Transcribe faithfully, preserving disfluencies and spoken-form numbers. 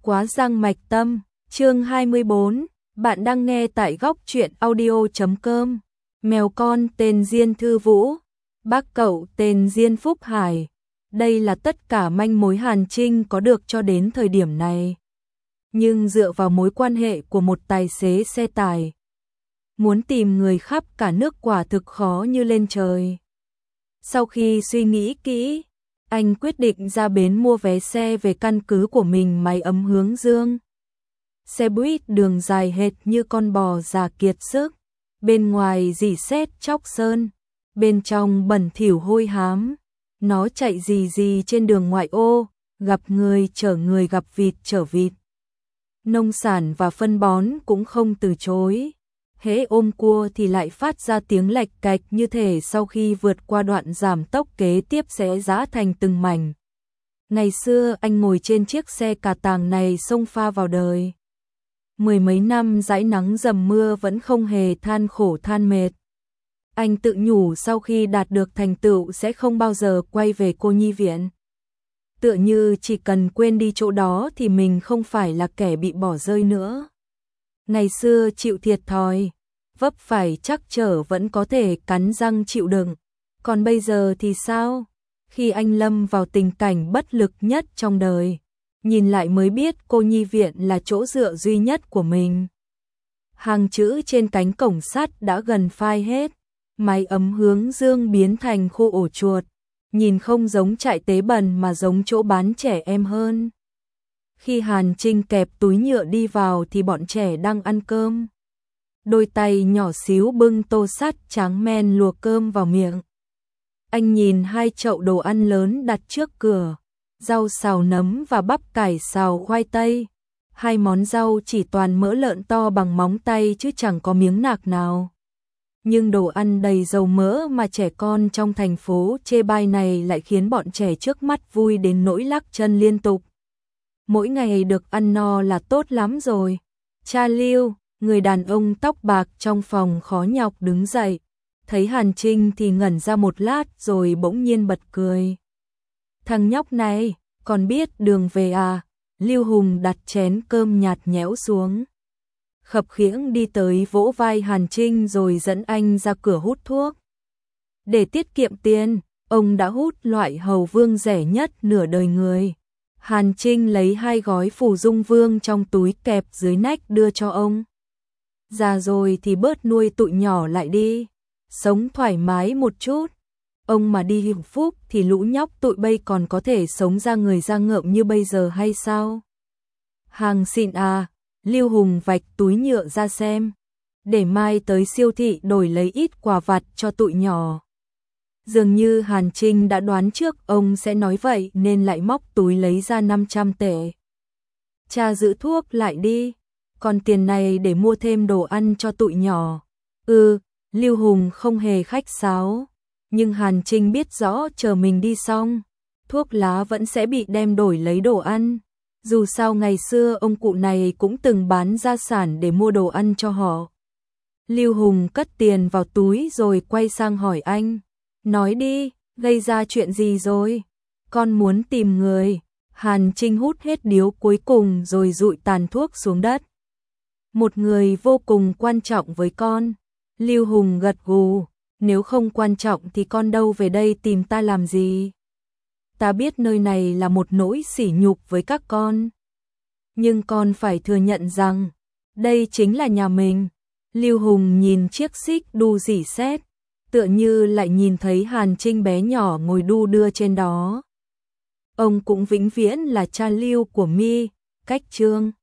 Quá giang mạch tâm, chương hai mươi bốn, bạn đang nghe tại góc truyện audio chấm com. Mèo con tên Diên Thư Vũ, bác cậu tên Diên Phúc Hải. Đây là tất cả manh mối Hàn Trinh có được cho đến thời điểm này. Nhưng dựa vào mối quan hệ của một tài xế xe tải, muốn tìm người khắp cả nước quả thực khó như lên trời. Sau khi suy nghĩ kỹ, anh quyết định ra bến mua vé xe về căn cứ của mình Mái Ấm hướng Dương. Xe buýt đường dài hệt như con bò già kiệt sức, bên ngoài rỉ sét chóc sơn, bên trong bẩn thỉu hôi hám. Nó chạy rì rì trên đường ngoại ô, gặp người chở người gặp vịt chở vịt. Nông sản và phân bón cũng không từ chối. Hễ ôm cua thì lại phát ra tiếng lạch cạch như thể sau khi vượt qua đoạn giảm tốc kế tiếp sẽ giã thành từng mảnh. Ngày xưa anh ngồi trên chiếc xe cà tàng này xông pha vào đời. Mười mấy năm dãi nắng dầm mưa vẫn không hề than khổ than mệt. Anh tự nhủ sau khi đạt được thành tựu sẽ không bao giờ quay về cô nhi viện. Tựa như chỉ cần quên đi chỗ đó thì mình không phải là kẻ bị bỏ rơi nữa. Ngày xưa chịu thiệt thòi, vấp phải trắc trở vẫn có thể cắn răng chịu đựng. Còn bây giờ thì sao? Khi anh lâm vào tình cảnh bất lực nhất trong đời, nhìn lại mới biết cô nhi viện là chỗ dựa duy nhất của mình. Hàng chữ trên cánh cổng sắt đã gần phai hết, Mái Ấm hướng Dương biến thành khu ổ chuột, nhìn không giống trại tế bần mà giống chỗ bán trẻ em hơn. Khi Hàn Trinh kẹp túi nhựa đi vào thì bọn trẻ đang ăn cơm. Đôi tay nhỏ xíu bưng tô sắt tráng men luộc cơm vào miệng. Anh nhìn hai chậu đồ ăn lớn đặt trước cửa, rau xào nấm và bắp cải xào khoai tây. Hai món rau chỉ toàn mỡ lợn to bằng móng tay chứ chẳng có miếng nạc nào. Nhưng đồ ăn đầy dầu mỡ mà trẻ con trong thành phố chê bai này lại khiến bọn trẻ trước mắt vui đến nỗi lắc chân liên tục. Mỗi ngày được ăn no là tốt lắm rồi. Cha Lưu, người đàn ông tóc bạc trong phòng khó nhọc đứng dậy. Thấy Hàn Trinh thì ngẩn ra một lát rồi bỗng nhiên bật cười. Thằng nhóc này, còn biết đường về à? Lưu Hùng đặt chén cơm nhạt nhẽo xuống. Khập khiễng đi tới vỗ vai Hàn Trinh rồi dẫn anh ra cửa hút thuốc. Để tiết kiệm tiền, ông đã hút loại hầu vương rẻ nhất nửa đời người. Hàn Trinh lấy hai gói phù dung vương trong túi kẹp dưới nách đưa cho ông. Già rồi thì bớt nuôi tụi nhỏ lại đi, sống thoải mái một chút. Ông mà đi hưởng phúc thì lũ nhóc tụi bây còn có thể sống ra người ra ngợm như bây giờ hay sao? Hàng xịn à? Lưu Hùng vạch túi nhựa ra xem, để mai tới siêu thị đổi lấy ít quà vặt cho tụi nhỏ. Dường như Hàn Trinh đã đoán trước ông sẽ nói vậy nên lại móc túi lấy ra năm trăm tệ. Cha giữ thuốc lại đi, còn tiền này để mua thêm đồ ăn cho tụi nhỏ. Ừ, Lưu Hùng không hề khách sáo, nhưng Hàn Trinh biết rõ chờ mình đi xong, thuốc lá vẫn sẽ bị đem đổi lấy đồ ăn. Dù sao ngày xưa ông cụ này cũng từng bán gia sản để mua đồ ăn cho họ. Lưu Hùng cất tiền vào túi rồi quay sang hỏi anh. Nói đi, gây ra chuyện gì rồi? Con muốn tìm người. Hàn Trinh hút hết điếu cuối cùng rồi dụi tàn thuốc xuống đất. Một người vô cùng quan trọng với con. Lưu Hùng gật gù. Nếu không quan trọng thì con đâu về đây tìm ta làm gì? Ta biết nơi này là một nỗi sỉ nhục với các con. Nhưng con phải thừa nhận rằng, đây chính là nhà mình. Lưu Hùng nhìn chiếc xích đu rỉ sét, tựa như lại nhìn thấy Hàn Trinh bé nhỏ ngồi đu đưa trên đó. Ông cũng vĩnh viễn là cha Lưu của Mi, cách Trương.